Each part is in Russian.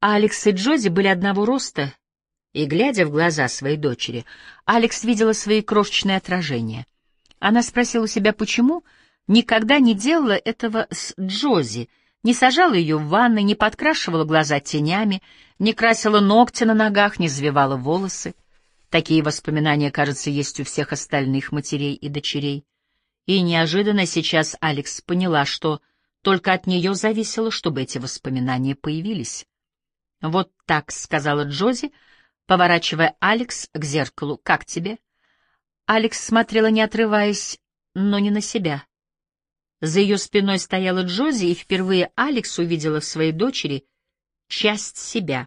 Алекс и Джози были одного роста, и, глядя в глаза своей дочери, Алекс видела свои крошечные отражения. Она спросила себя, почему никогда не делала этого с Джози, не сажала ее в ванной, не подкрашивала глаза тенями, не красила ногти на ногах, не завивала волосы. Такие воспоминания, кажется, есть у всех остальных матерей и дочерей. И неожиданно сейчас Алекс поняла, что только от нее зависело, чтобы эти воспоминания появились. «Вот так», — сказала Джози, поворачивая Алекс к зеркалу. «Как тебе?» Алекс смотрела, не отрываясь, но не на себя. За ее спиной стояла Джози, и впервые Алекс увидела в своей дочери часть себя.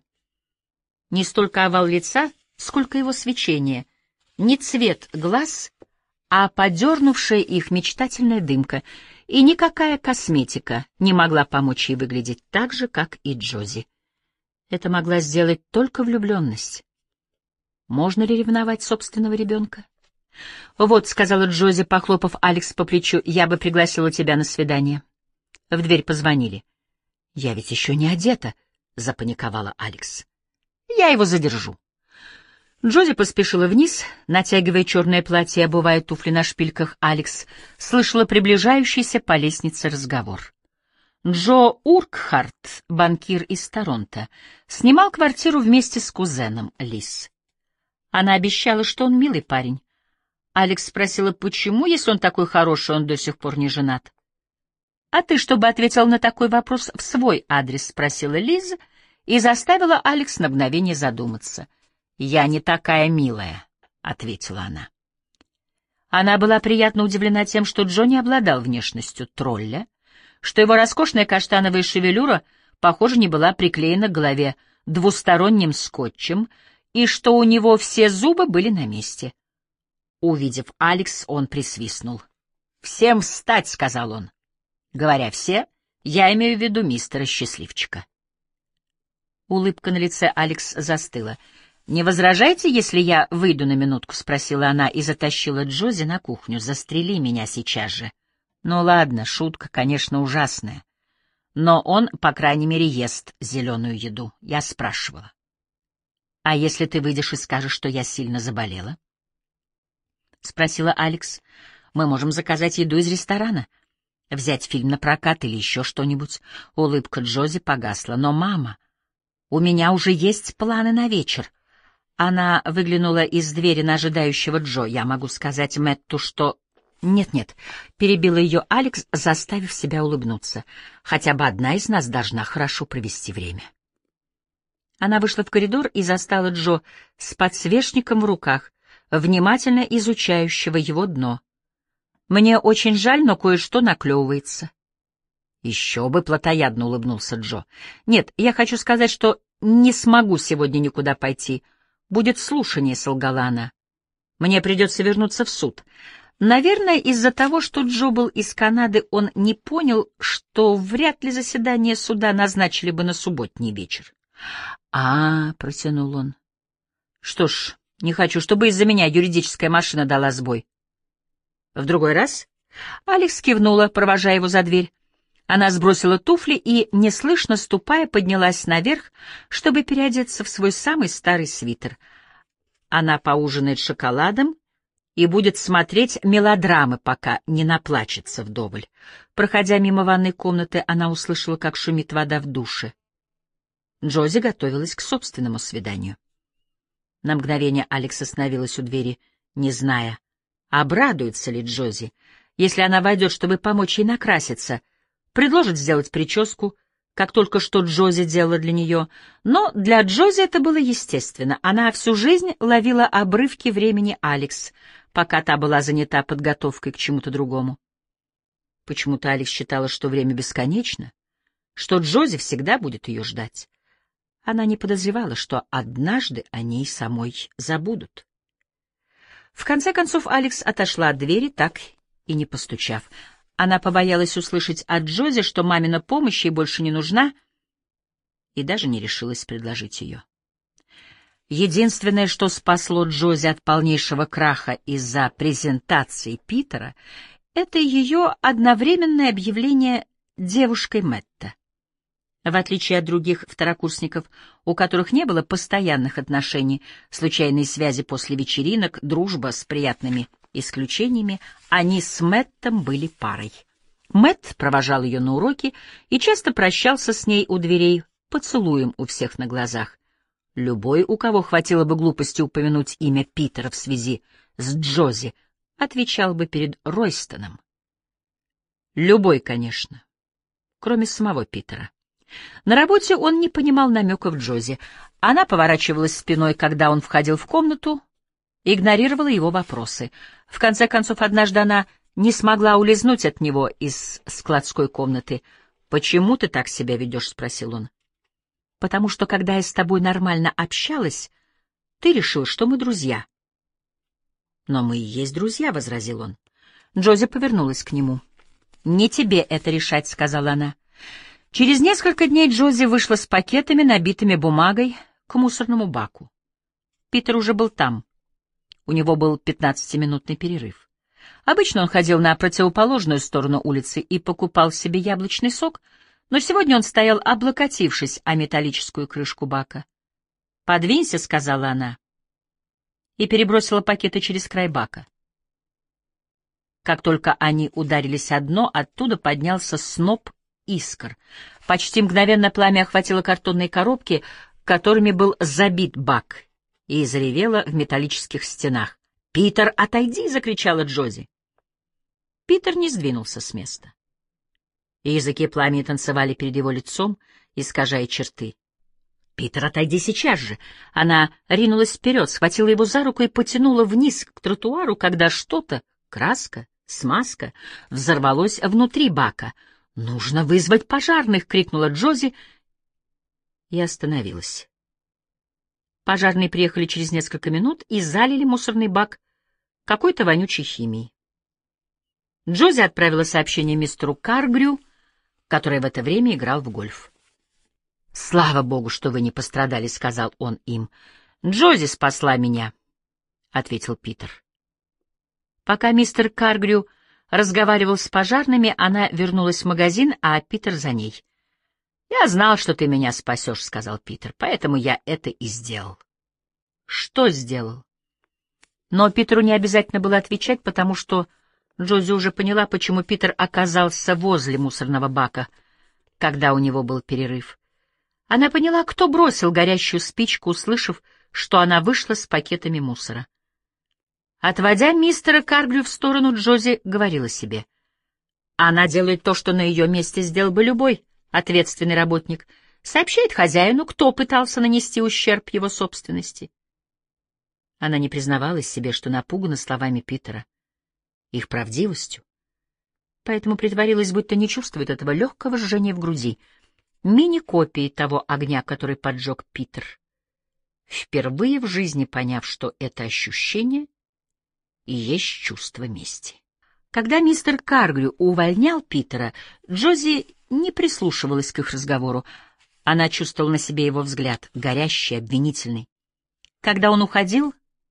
Не столько овал лица, сколько его свечение, не цвет глаз, а подернувшая их мечтательная дымка, и никакая косметика не могла помочь ей выглядеть так же, как и Джози. Это могла сделать только влюбленность. Можно ли ревновать собственного ребенка? «Вот», — сказала Джози, похлопав Алекс по плечу, — «я бы пригласила тебя на свидание». В дверь позвонили. «Я ведь еще не одета», — запаниковала Алекс. «Я его задержу». Джози поспешила вниз, натягивая черное платье и обувая туфли на шпильках. Алекс слышала приближающийся по лестнице разговор. Джо Уркхарт, банкир из Торонто, снимал квартиру вместе с кузеном Лиз. Она обещала, что он милый парень. Алекс спросила, почему, если он такой хороший, он до сих пор не женат. «А ты что бы ответил на такой вопрос в свой адрес?» — спросила Лиз и заставила Алекс на мгновение задуматься. «Я не такая милая», — ответила она. Она была приятно удивлена тем, что Джо не обладал внешностью тролля, что его роскошная каштановая шевелюра, похоже, не была приклеена к голове двусторонним скотчем, и что у него все зубы были на месте. Увидев Алекс, он присвистнул. «Всем встать!» — сказал он. Говоря «все», я имею в виду мистера Счастливчика. Улыбка на лице Алекс застыла. «Не возражайте, если я выйду на минутку?» — спросила она и затащила Джози на кухню. «Застрели меня сейчас же». «Ну ладно, шутка, конечно, ужасная. Но он, по крайней мере, ест зеленую еду». Я спрашивала. «А если ты выйдешь и скажешь, что я сильно заболела?» — спросила Алекс. «Мы можем заказать еду из ресторана, взять фильм на прокат или еще что-нибудь». Улыбка Джози погасла. «Но, мама, у меня уже есть планы на вечер». Она выглянула из двери на ожидающего Джо. «Я могу сказать Мэтту, что...» «Нет-нет», — перебила ее Алекс, заставив себя улыбнуться. «Хотя бы одна из нас должна хорошо провести время». Она вышла в коридор и застала Джо с подсвечником в руках, внимательно изучающего его дно. «Мне очень жаль, но кое-что наклевывается». «Еще бы», — плотоядно улыбнулся Джо. «Нет, я хочу сказать, что не смогу сегодня никуда пойти. Будет слушание», — солгала она. «Мне придется вернуться в суд». Наверное, из-за того, что Джо был из Канады, он не понял, что вряд ли заседание суда назначили бы на субботний вечер. Протянул он. «Что ж, не хочу, чтобы из-за меня юридическая машина дала сбой». «В другой раз?» Алекс кивнула, провожая его за дверь. Она сбросила туфли и, неслышно ступая, поднялась наверх, чтобы переодеться в свой самый старый свитер. Она поужинает шоколадом и будет смотреть мелодрамы, пока не наплачется вдоволь. Проходя мимо ванной комнаты, она услышала, как шумит вода в душе. Джози готовилась к собственному свиданию. На мгновение Алекс остановилась у двери, не зная, обрадуется ли Джози, если она войдет, чтобы помочь ей накраситься, предложит сделать прическу, как только что Джози делала для нее. Но для Джози это было естественно. Она всю жизнь ловила обрывки времени Алекс, пока та была занята подготовкой к чему-то другому. Почему-то Алекс считала, что время бесконечно, что Джози всегда будет ее ждать. Она не подозревала, что однажды о ней самой забудут. В конце концов Алекс отошла от двери, так и не постучав. Она побоялась услышать от Джози, что мамина помощь ей больше не нужна, и даже не решилась предложить ее. Единственное, что спасло Джози от полнейшего краха из-за презентации Питера, это ее одновременное объявление девушкой Мэтта. В отличие от других второкурсников, у которых не было постоянных отношений, случайные связи после вечеринок, дружба с приятными исключениями, они с Мэттом были парой. Мэтт провожал ее на уроки и часто прощался с ней у дверей поцелуем у всех на глазах. Любой, у кого хватило бы глупости упомянуть имя Питера в связи с Джози, отвечал бы перед Ройстоном. Любой, конечно, кроме самого Питера. На работе он не понимал намеков Джози. Она поворачивалась спиной, когда он входил в комнату, игнорировала его вопросы. В конце концов, однажды она не смогла улизнуть от него из складской комнаты. «Почему ты так себя ведешь?» — спросил он. «Потому что, когда я с тобой нормально общалась, ты решил, что мы друзья». «Но мы и есть друзья», — возразил он. Джози повернулась к нему. «Не тебе это решать», — сказала она. Через несколько дней Джози вышла с пакетами, набитыми бумагой, к мусорному баку. Питер уже был там. У него был 15-минутный перерыв. Обычно он ходил на противоположную сторону улицы и покупал себе яблочный сок, но сегодня он стоял, облокотившись о металлическую крышку бака. «Подвинься», — сказала она, и перебросила пакеты через край бака. Как только они ударились о дно, оттуда поднялся сноп искр. Почти мгновенно пламя охватило картонные коробки, которыми был забит бак, и заревело в металлических стенах. «Питер, отойди!» — закричала Джози. Питер не сдвинулся с места. Языки пламени танцевали перед его лицом, искажая черты. «Питер, отойди сейчас же!» Она ринулась вперед, схватила его за руку и потянула вниз к тротуару, когда что-то, краска, смазка, взорвалось внутри бака. «Нужно вызвать пожарных!» — крикнула Джози и остановилась. Пожарные приехали через несколько минут и залили мусорный бак какой-то вонючей химией. Джози отправила сообщение мистеру Каргрю, который в это время играл в гольф. «Слава богу, что вы не пострадали», — сказал он им. «Джози спасла меня», — ответил Питер. Пока мистер Каргрю разговаривал с пожарными, она вернулась в магазин, а Питер за ней. «Я знал, что ты меня спасешь», — сказал Питер, — «поэтому я это и сделал». «Что сделал?» Но Питеру не обязательно было отвечать, потому что Джози уже поняла, почему Питер оказался возле мусорного бака, когда у него был перерыв. Она поняла, кто бросил горящую спичку, услышав, что она вышла с пакетами мусора. Отводя мистера Каргрю в сторону, Джози говорила себе: «Она делает то, что на ее месте сделал бы любой ответственный работник, сообщает хозяину, кто пытался нанести ущерб его собственности». Она не признавалась себе, что напугана словами Питера, их правдивостью, поэтому притворилась, будто не чувствует этого легкого жжения в груди, мини-копии того огня, который поджег Питер, впервые в жизни поняв, что это ощущение и есть чувство мести. Когда мистер Каргрю увольнял Питера, Джози не прислушивалась к их разговору. Она чувствовала на себе его взгляд, горящий, обвинительный. Когда он уходил,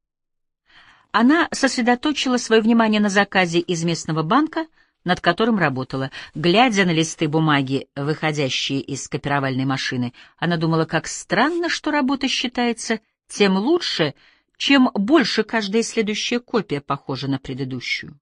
она сосредоточила свое внимание на заказе из местного банка, над которым работала. Глядя на листы бумаги, выходящие из копировальной машины, она думала, как странно, что работа считается тем лучше, чем больше каждая следующая копия похожа на предыдущую.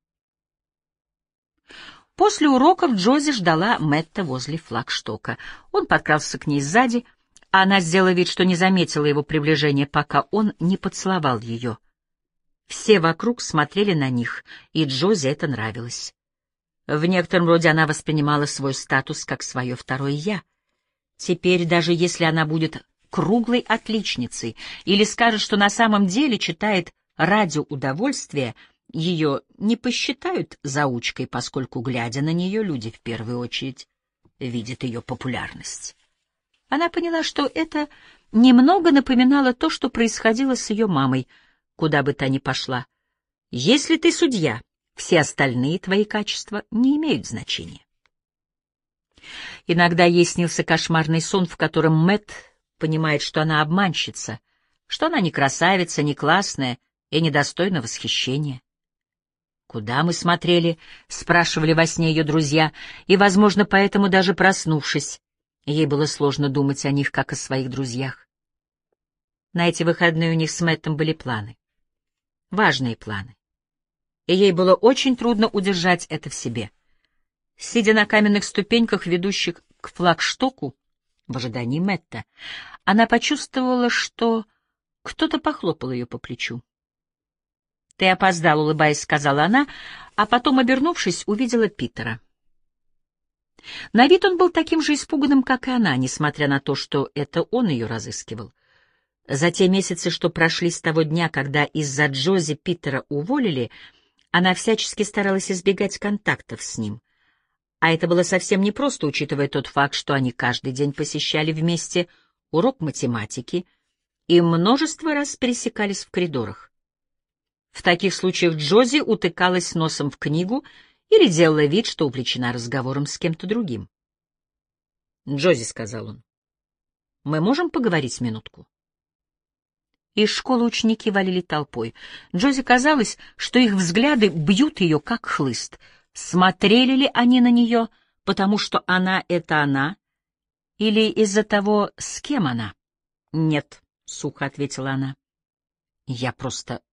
После уроков Джози ждала Мэтта возле флагштока. Он подкрался к ней сзади, а она сделала вид, что не заметила его приближения, пока он не поцеловал ее. Все вокруг смотрели на них, и Джози это нравилось. В некотором роде она воспринимала свой статус как свое второе «я». Теперь, даже если она будет круглой отличницей или скажет, что на самом деле читает ради удовольствия, ее не посчитают заучкой, поскольку, глядя на нее, люди в первую очередь видят ее популярность. Она поняла, что это немного напоминало то, что происходило с ее мамой, куда бы та ни пошла. Если ты судья, все остальные твои качества не имеют значения. Иногда ей снился кошмарный сон, в котором Мэтт понимает, что она обманщица, что она не красавица, не классная и недостойна восхищения. «Куда мы смотрели?» — спрашивали во сне ее друзья, и, возможно, поэтому даже проснувшись, Ей было сложно думать о них, как о своих друзьях. На эти выходные у них с Мэттом были планы. Важные планы. И ей было очень трудно удержать это в себе. Сидя на каменных ступеньках, ведущих к флагштоку, в ожидании Мэтта, она почувствовала, что кто-то похлопал ее по плечу. «Ты опоздал», — улыбаясь, сказала она, а потом, обернувшись, увидела Питера. На вид он был таким же испуганным, как и она, несмотря на то, что это он ее разыскивал. За те месяцы, что прошли с того дня, когда из-за Джози Питера уволили, она всячески старалась избегать контактов с ним. А это было совсем непросто, учитывая тот факт, что они каждый день посещали вместе урок математики и множество раз пересекались в коридорах. В таких случаях Джози утыкалась носом в книгу или делала вид, что увлечена разговором с кем-то другим. «Джози», — сказал он, — «мы можем поговорить минутку?» Из школы ученики валили толпой. Джози казалось, что их взгляды бьют ее, как хлыст. Смотрели ли они на нее, потому что она — это она, или из-за того, с кем она? «Нет», — сухо ответила она. «Я просто...»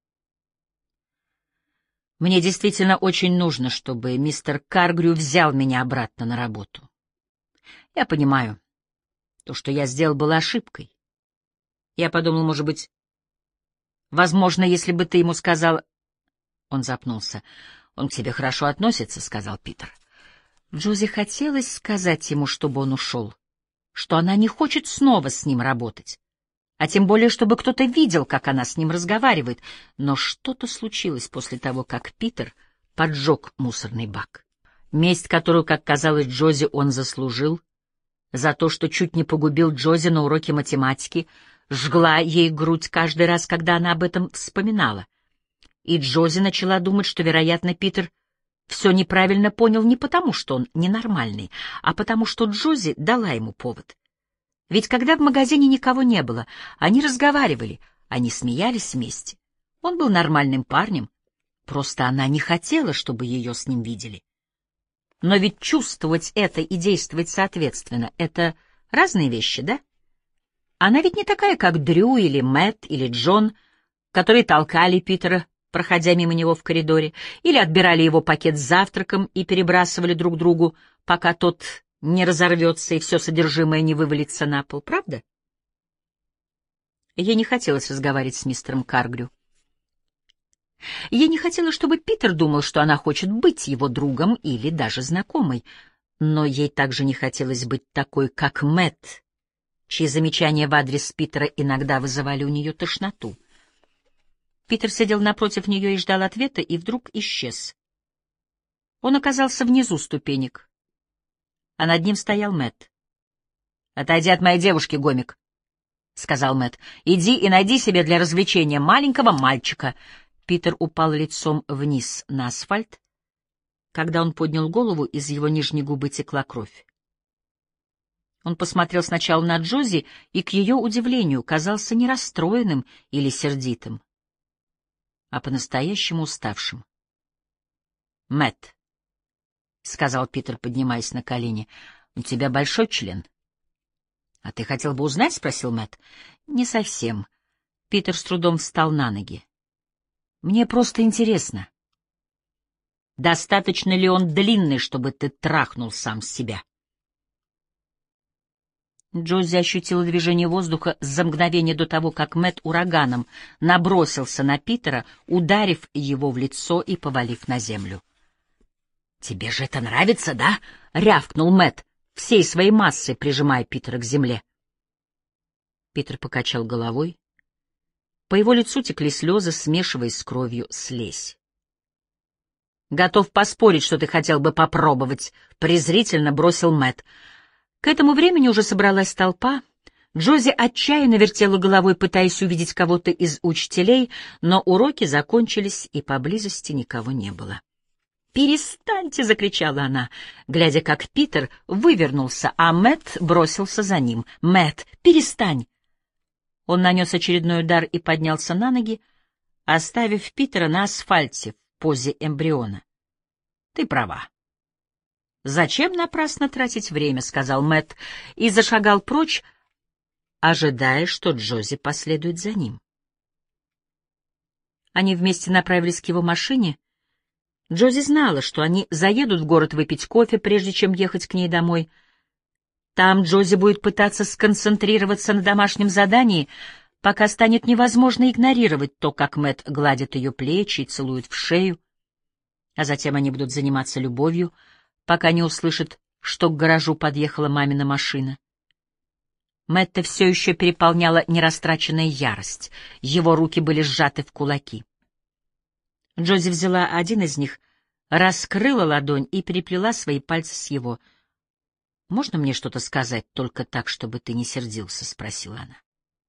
«Мне действительно очень нужно, чтобы мистер Каргрю взял меня обратно на работу. Я понимаю, то, что я сделал, было ошибкой. Я подумал, может быть, возможно, если бы ты ему сказал...» Он запнулся. «Он к тебе хорошо относится», — сказал Питер. Джози хотелось сказать ему, чтобы он ушел, что она не хочет снова с ним работать, а тем более, чтобы кто-то видел, как она с ним разговаривает. Но что-то случилось после того, как Питер поджег мусорный бак. Месть, которую, как казалось Джози, он заслужил, за то, что чуть не погубил Джози на уроке математики, жгла ей грудь каждый раз, когда она об этом вспоминала. И Джози начала думать, что, вероятно, Питер все неправильно понял не потому, что он ненормальный, а потому, что Джози дала ему повод. Ведь когда в магазине никого не было, они разговаривали, они смеялись вместе. Он был нормальным парнем, просто она не хотела, чтобы ее с ним видели. Но ведь чувствовать это и действовать соответственно — это разные вещи, да? Она ведь не такая, как Дрю или Мэтт или Джон, которые толкали Питера, проходя мимо него в коридоре, или отбирали его пакет с завтраком и перебрасывали друг другу, пока тот не разорвется и все содержимое не вывалится на пол, правда? Ей не хотелось разговаривать с мистером Каргрю. Ей не хотелось, чтобы Питер думал, что она хочет быть его другом или даже знакомой, но ей также не хотелось быть такой, как Мэтт, чьи замечания в адрес Питера иногда вызывали у нее тошноту. Питер сидел напротив нее и ждал ответа, и вдруг исчез. Он оказался внизу ступенек, а над ним стоял Мэтт. «Отойди от моей девушки, гомик», — сказал Мэтт. «Иди и найди себе для развлечения маленького мальчика». Питер упал лицом вниз на асфальт. Когда он поднял голову, из его нижней губы текла кровь. Он посмотрел сначала на Джози и, к ее удивлению, казался не расстроенным или сердитым, а по-настоящему уставшим. «Мэтт», — сказал Питер, поднимаясь на колени, — «у тебя большой член». «А ты хотел бы узнать?» — спросил Мэтт. «Не совсем». Питер с трудом встал на ноги. «Мне просто интересно, достаточно ли он длинный, чтобы ты трахнул сам себя?» Джози ощутила движение воздуха за мгновение до того, как Мэтт ураганом набросился на Питера, ударив его в лицо и повалив на землю. «Тебе же это нравится, да?» — рявкнул Мэтт, всей своей массой прижимая Питера к земле. Питер покачал головой. По его лицу текли слезы, смешиваясь с кровью слизь. «Готов поспорить, что ты хотел бы попробовать», — презрительно бросил Мэтт. К этому времени уже собралась толпа. Джози отчаянно вертела головой, пытаясь увидеть кого-то из учителей, но уроки закончились, и поблизости никого не было. «Перестаньте!» — закричала она, глядя, как Питер вывернулся, а Мэтт бросился за ним. «Мэтт, перестань!» Он нанес очередной удар и поднялся на ноги, оставив Питера на асфальте в позе эмбриона. «Ты права. «Зачем напрасно тратить время?» — сказал Мэтт и зашагал прочь, ожидая, что Джози последует за ним. Они вместе направились к его машине. Джози знала, что они заедут в город выпить кофе, прежде чем ехать к ней домой. Там Джози будет пытаться сконцентрироваться на домашнем задании, пока станет невозможно игнорировать то, как Мэтт гладит ее плечи и целует в шею, а затем они будут заниматься любовью, пока не услышат, что к гаражу подъехала мамина машина. Мэтта все еще переполняла нерастраченная ярость, его руки были сжаты в кулаки. Джози взяла один из них, раскрыла ладонь и переплела свои пальцы с его. «Можно мне что-то сказать, только так, чтобы ты не сердился?» — спросила она.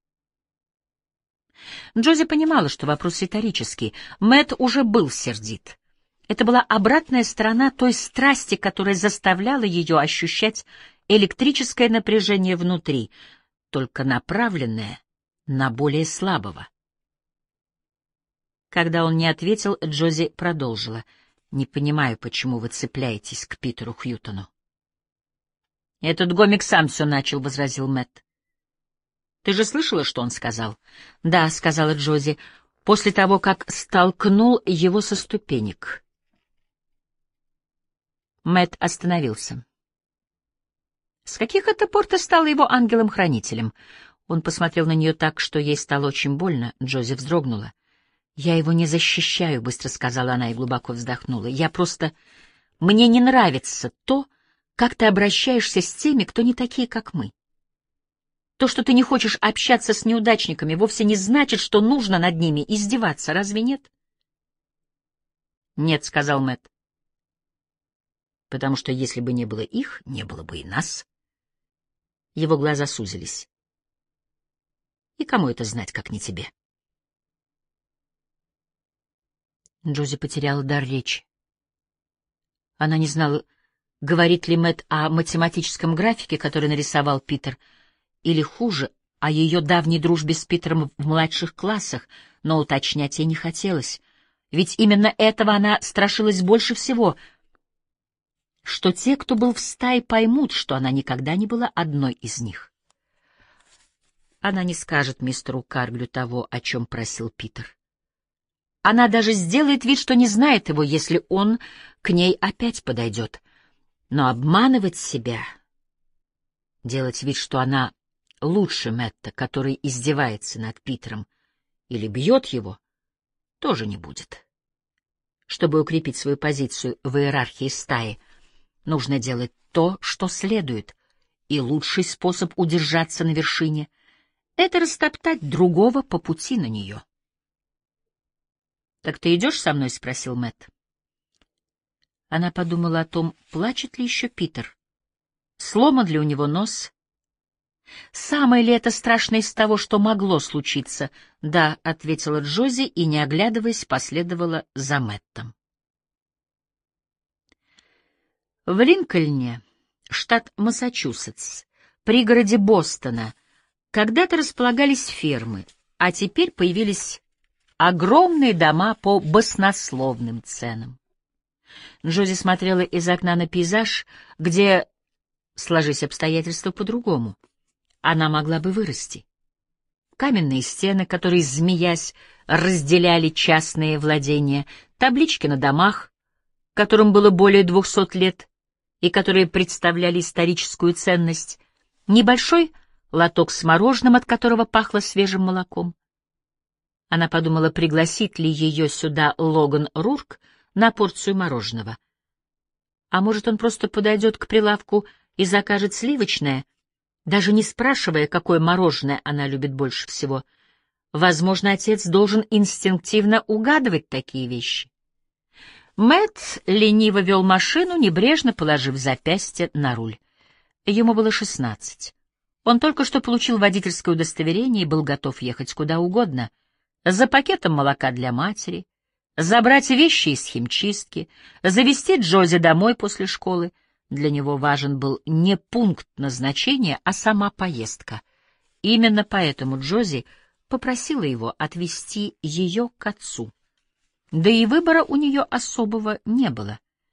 Джози понимала, что вопрос риторический. Мэтт уже был сердит. Это была обратная сторона той страсти, которая заставляла ее ощущать электрическое напряжение внутри, только направленное на более слабого. Когда он не ответил, Джози продолжила. «Не понимаю, почему вы цепляетесь к Питеру Хьютону». «Этот гомик сам все начал», — возразил Мэтт. «Ты же слышала, что он сказал?» «Да», — сказала Джози, после того, как столкнул его со ступенек. Мэтт остановился. «С каких это пор ты стала его ангелом-хранителем?» Он посмотрел на нее так, что ей стало очень больно. Джози вздрогнула. «Я его не защищаю», — быстро сказала она и глубоко вздохнула. «Я просто... Мне не нравится то, как ты обращаешься с теми, кто не такие, как мы. То, что ты не хочешь общаться с неудачниками, вовсе не значит, что нужно над ними издеваться, разве нет?» «Нет», — сказал Мэтт. «Потому что если бы не было их, не было бы и нас». Его глаза сузились. «И кому это знать, как не тебе?» Джози потеряла дар речи. Она не знала, говорит ли Мэтт о математическом графике, который нарисовал Питер, или хуже, о ее давней дружбе с Питером в младших классах, но уточнять ей не хотелось, ведь именно этого она страшилась больше всего, что те, кто был в стае, поймут, что она никогда не была одной из них. Она не скажет мистеру Карглю того, о чем просил Питер. Она даже сделает вид, что не знает его, если он к ней опять подойдет. Но обманывать себя, делать вид, что она лучше Мэтта, который издевается над Питером или бьет его, тоже не будет. Чтобы укрепить свою позицию в иерархии стаи, нужно делать то, что следует, и лучший способ удержаться на вершине — это растоптать другого по пути на нее. «Так ты идешь со мной?» — спросил Мэтт. Она подумала о том, плачет ли еще Питер. Сломан ли у него нос? Самое ли это страшное из того, что могло случиться? «Да», — ответила Джози и, не оглядываясь, последовала за Мэттом. В Линкольне, штат Массачусетс, пригороде Бостона, когда-то располагались фермы, а теперь появились огромные дома по баснословным ценам. Джози смотрела из окна на пейзаж, где, сложись обстоятельства по-другому, она могла бы вырасти. Каменные стены, которые, змеясь, разделяли частные владения, таблички на домах, которым было более 200 лет и которые представляли историческую ценность, небольшой лоток с мороженым, от которого пахло свежим молоком. Она подумала, пригласит ли ее сюда Логан Рурк на порцию мороженого. А может, он просто подойдет к прилавку и закажет сливочное, даже не спрашивая, какое мороженое она любит больше всего. Возможно, отец должен инстинктивно угадывать такие вещи. Мэтт лениво вел машину, небрежно положив запястье на руль. Ему было 16. Он только что получил водительское удостоверение и был готов ехать куда угодно. За пакетом молока для матери, забрать вещи из химчистки, завезти Джози домой после школы. Для него важен был не пункт назначения, а сама поездка. Именно поэтому Джози попросила его отвезти ее к отцу. Да и выбора у нее особого не было.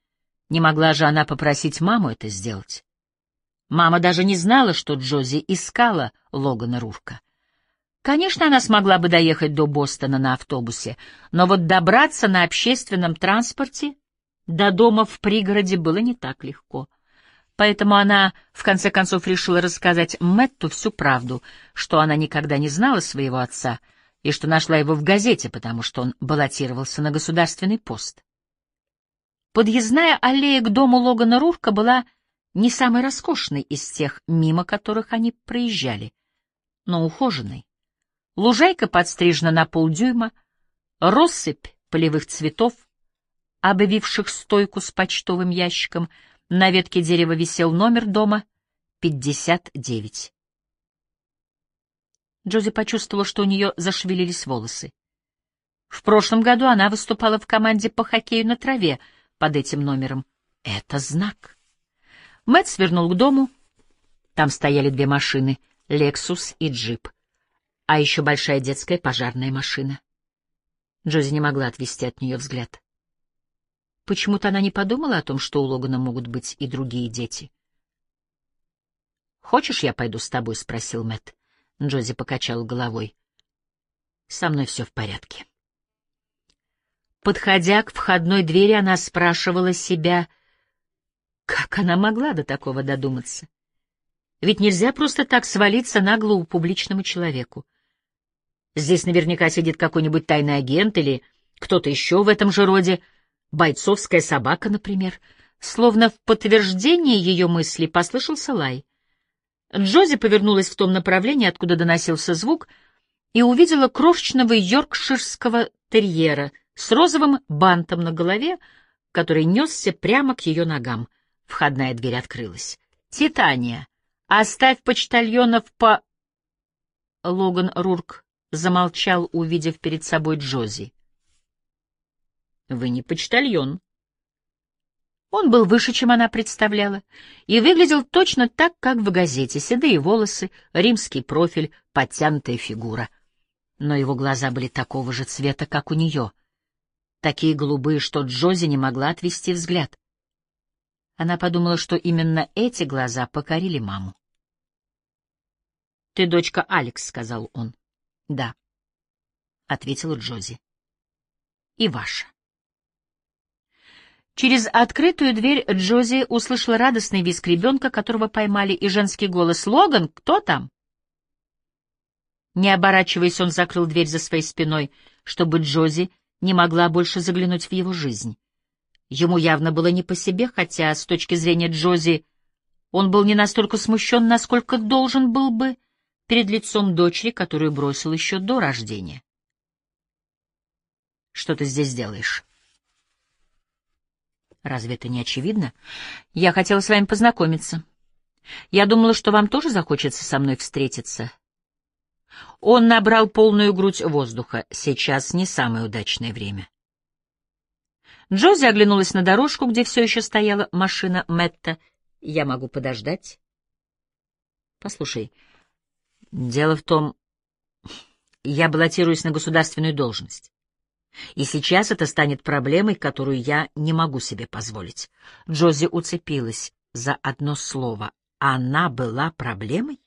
Не могла же она попросить маму это сделать? Мама даже не знала, что Джози искала Логана Рурка. Конечно, она смогла бы доехать до Бостона на автобусе, но вот добраться на общественном транспорте до дома в пригороде было не так легко. Поэтому она, в конце концов, решила рассказать Мэтту всю правду, что она никогда не знала своего отца и что нашла его в газете, потому что он баллотировался на государственный пост. Подъездная аллея к дому Логана Рурка была не самой роскошной из тех, мимо которых они проезжали, но ухоженной. Лужайка подстрижена на полдюйма, россыпь полевых цветов, обвивших стойку с почтовым ящиком, на ветке дерева висел номер дома 59. Джози почувствовала, что у нее зашевелились волосы. В прошлом году она выступала в команде по хоккею на траве под этим номером. Это знак. Мэтт свернул к дому. Там стояли две машины — «Лексус» и «Джип», а еще большая детская пожарная машина. Джози не могла отвести от нее взгляд. Почему-то она не подумала о том, что у Логана могут быть и другие дети. «Хочешь, я пойду с тобой?» — спросил Мэтт. Джози покачала головой. «Со мной все в порядке». Подходя к входной двери, она спрашивала себя, как она могла до такого додуматься. Ведь нельзя просто так свалиться на голову публичному человеку. Здесь наверняка сидит какой-нибудь тайный агент или кто-то еще в этом же роде, бойцовская собака, например. Словно в подтверждение ее мысли послышался лай. Джози повернулась в том направлении, откуда доносился звук, и увидела крошечного йоркширского терьера с розовым бантом на голове, который несся прямо к ее ногам. Входная дверь открылась. «Титания, оставь почтальонов по...» Логан Рурк замолчал, увидев перед собой Джози. «Вы не почтальон». Он был выше, чем она представляла, и выглядел точно так, как в газете: седые волосы, римский профиль, подтянутая фигура. Но его глаза были такого же цвета, как у нее, такие голубые, что Джози не могла отвести взгляд. Она подумала, что именно эти глаза покорили маму. «Ты дочка Алекс», — сказал он. «Да», — ответила Джози. «И ваша». Через открытую дверь Джози услышала радостный визг ребенка, которого поймали, и женский голос: «Логан, кто там?» Не оборачиваясь, он закрыл дверь за своей спиной, чтобы Джози не могла больше заглянуть в его жизнь. Ему явно было не по себе, хотя, с точки зрения Джози, он был не настолько смущен, насколько должен был бы перед лицом дочери, которую бросил еще до рождения. «Что ты здесь делаешь?» «Разве это не очевидно? Я хотела с вами познакомиться. Я думала, что вам тоже захочется со мной встретиться». Он набрал полную грудь воздуха. Сейчас не самое удачное время. Джози оглянулась на дорожку, где все еще стояла машина Мэтта. «Я могу подождать?» «Послушай, дело в том, я баллотируюсь на государственную должность. И сейчас это станет проблемой, которую я не могу себе позволить». Джози уцепилась за одно слово. Она была проблемой?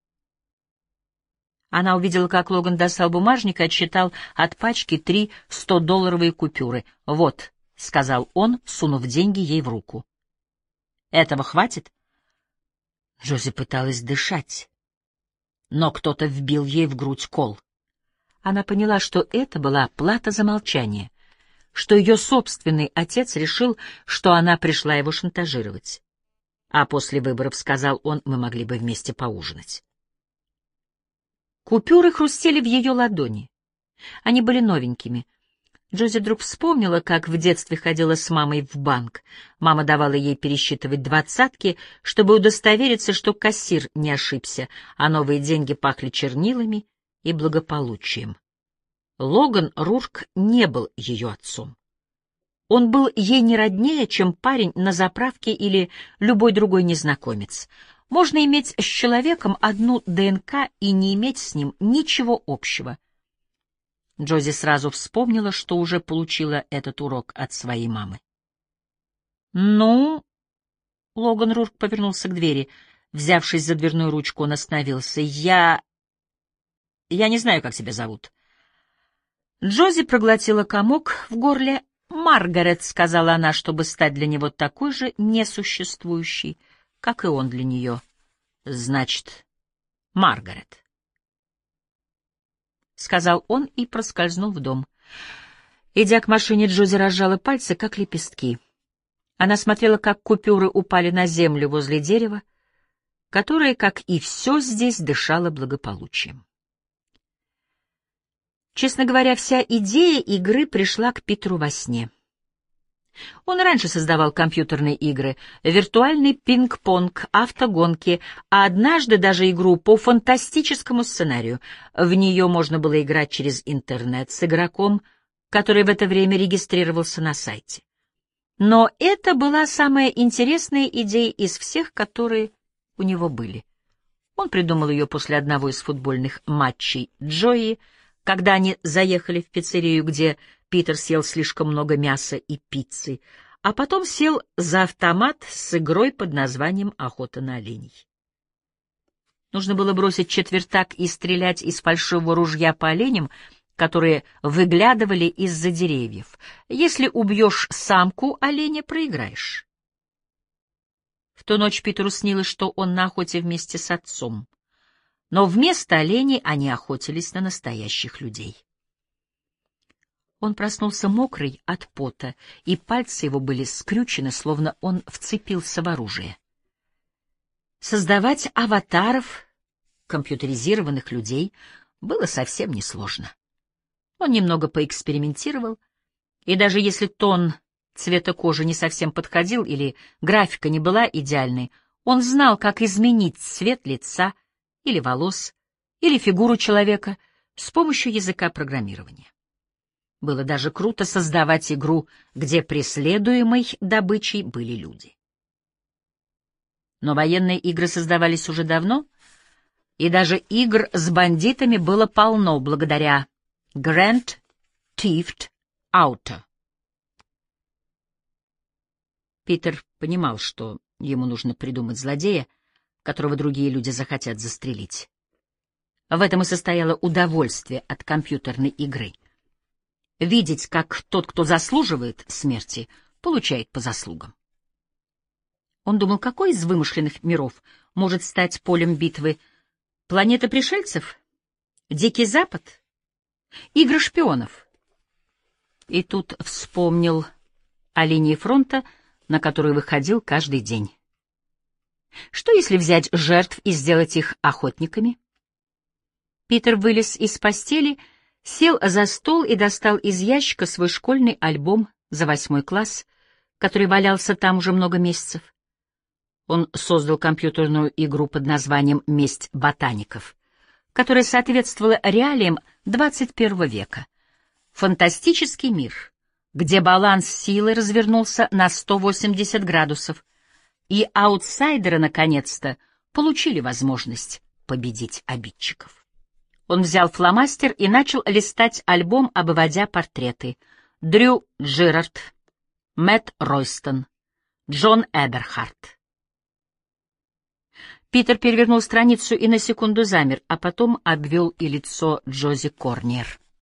Она увидела, как Логан достал бумажник и отсчитал от пачки 3 100-долларовые купюры. «Вот», — сказал он, сунув деньги ей в руку. «Этого хватит?» Джози пыталась дышать, но кто-то вбил ей в грудь кол. Она поняла, что это была плата за молчание, что ее собственный отец решил, что она пришла его шантажировать. А после выборов, сказал он, мы могли бы вместе поужинать. Купюры хрустели в ее ладони. Они были новенькими. Джози вдруг вспомнила, как в детстве ходила с мамой в банк. Мама давала ей пересчитывать двадцатки, чтобы удостовериться, что кассир не ошибся, а новые деньги пахли чернилами и благополучием. Логан Рурк не был ее отцом. Он был ей не роднее, чем парень на заправке или любой другой незнакомец. Можно иметь с человеком одну ДНК и не иметь с ним ничего общего. Джози сразу вспомнила, что уже получила этот урок от своей мамы. «Ну...» — Логан Рурк повернулся к двери. Взявшись за дверную ручку, он остановился. «Я не знаю, как тебя зовут». Джози проглотила комок в горле. «Маргарет», — сказала она, чтобы стать для него такой же несуществующей, как и он для нее. «Значит, Маргарет», — сказал он и проскользнул в дом. Идя к машине, Джози разжала пальцы, как лепестки. Она смотрела, как купюры упали на землю возле дерева, которое, как и все здесь, дышало благополучием. Честно говоря, вся идея игры пришла к Питеру во сне. Он раньше создавал компьютерные игры, виртуальный пинг-понг, автогонки, а однажды даже игру по фантастическому сценарию. В нее можно было играть через интернет с игроком, который в это время регистрировался на сайте. Но это была самая интересная идея из всех, которые у него были. Он придумал ее после одного из футбольных матчей Джои, когда они заехали в пиццерию, где Питер съел слишком много мяса и пиццы, а потом сел за автомат с игрой под названием «Охота на оленей». Нужно было бросить четвертак и стрелять из фальшивого ружья по оленям, которые выглядывали из-за деревьев. Если убьешь самку оленя, проиграешь. В ту ночь Питеру снилось, что он на охоте вместе с отцом. Но вместо оленей они охотились на настоящих людей. Он проснулся мокрый от пота, и пальцы его были скрючены, словно он вцепился в оружие. Создавать аватаров, компьютеризированных людей, было совсем несложно. Он немного поэкспериментировал, и даже если тон цвета кожи не совсем подходил или графика не была идеальной, он знал, как изменить цвет лица или волос, или фигуру человека с помощью языка программирования. Было даже круто создавать игру, где преследуемой добычей были люди. Но военные игры создавались уже давно, и даже игр с бандитами было полно благодаря Grand Theft Auto. Питер понимал, что ему нужно придумать злодея, которого другие люди захотят застрелить. В этом и состояло удовольствие от компьютерной игры. Видеть, как тот, кто заслуживает смерти, получает по заслугам. Он думал, какой из вымышленных миров может стать полем битвы? Планета пришельцев? Дикий Запад? Игры шпионов? И тут вспомнил о линии фронта, на которую выходил каждый день. Что если взять жертв и сделать их охотниками? Питер вылез из постели, сел за стол и достал из ящика свой школьный альбом за 8 класс, который валялся там уже много месяцев. Он создал компьютерную игру под названием «Месть ботаников», которая соответствовала реалиям 21 века. Фантастический мир, где баланс силы развернулся на 180 градусов, и аутсайдеры, наконец-то, получили возможность победить обидчиков. Он взял фломастер и начал листать альбом, обводя портреты. Дрю Джерард, Мэтт Ройстон, Джон Эберхарт. Питер перевернул страницу и на секунду замер, а потом обвел и лицо Джози Корнер.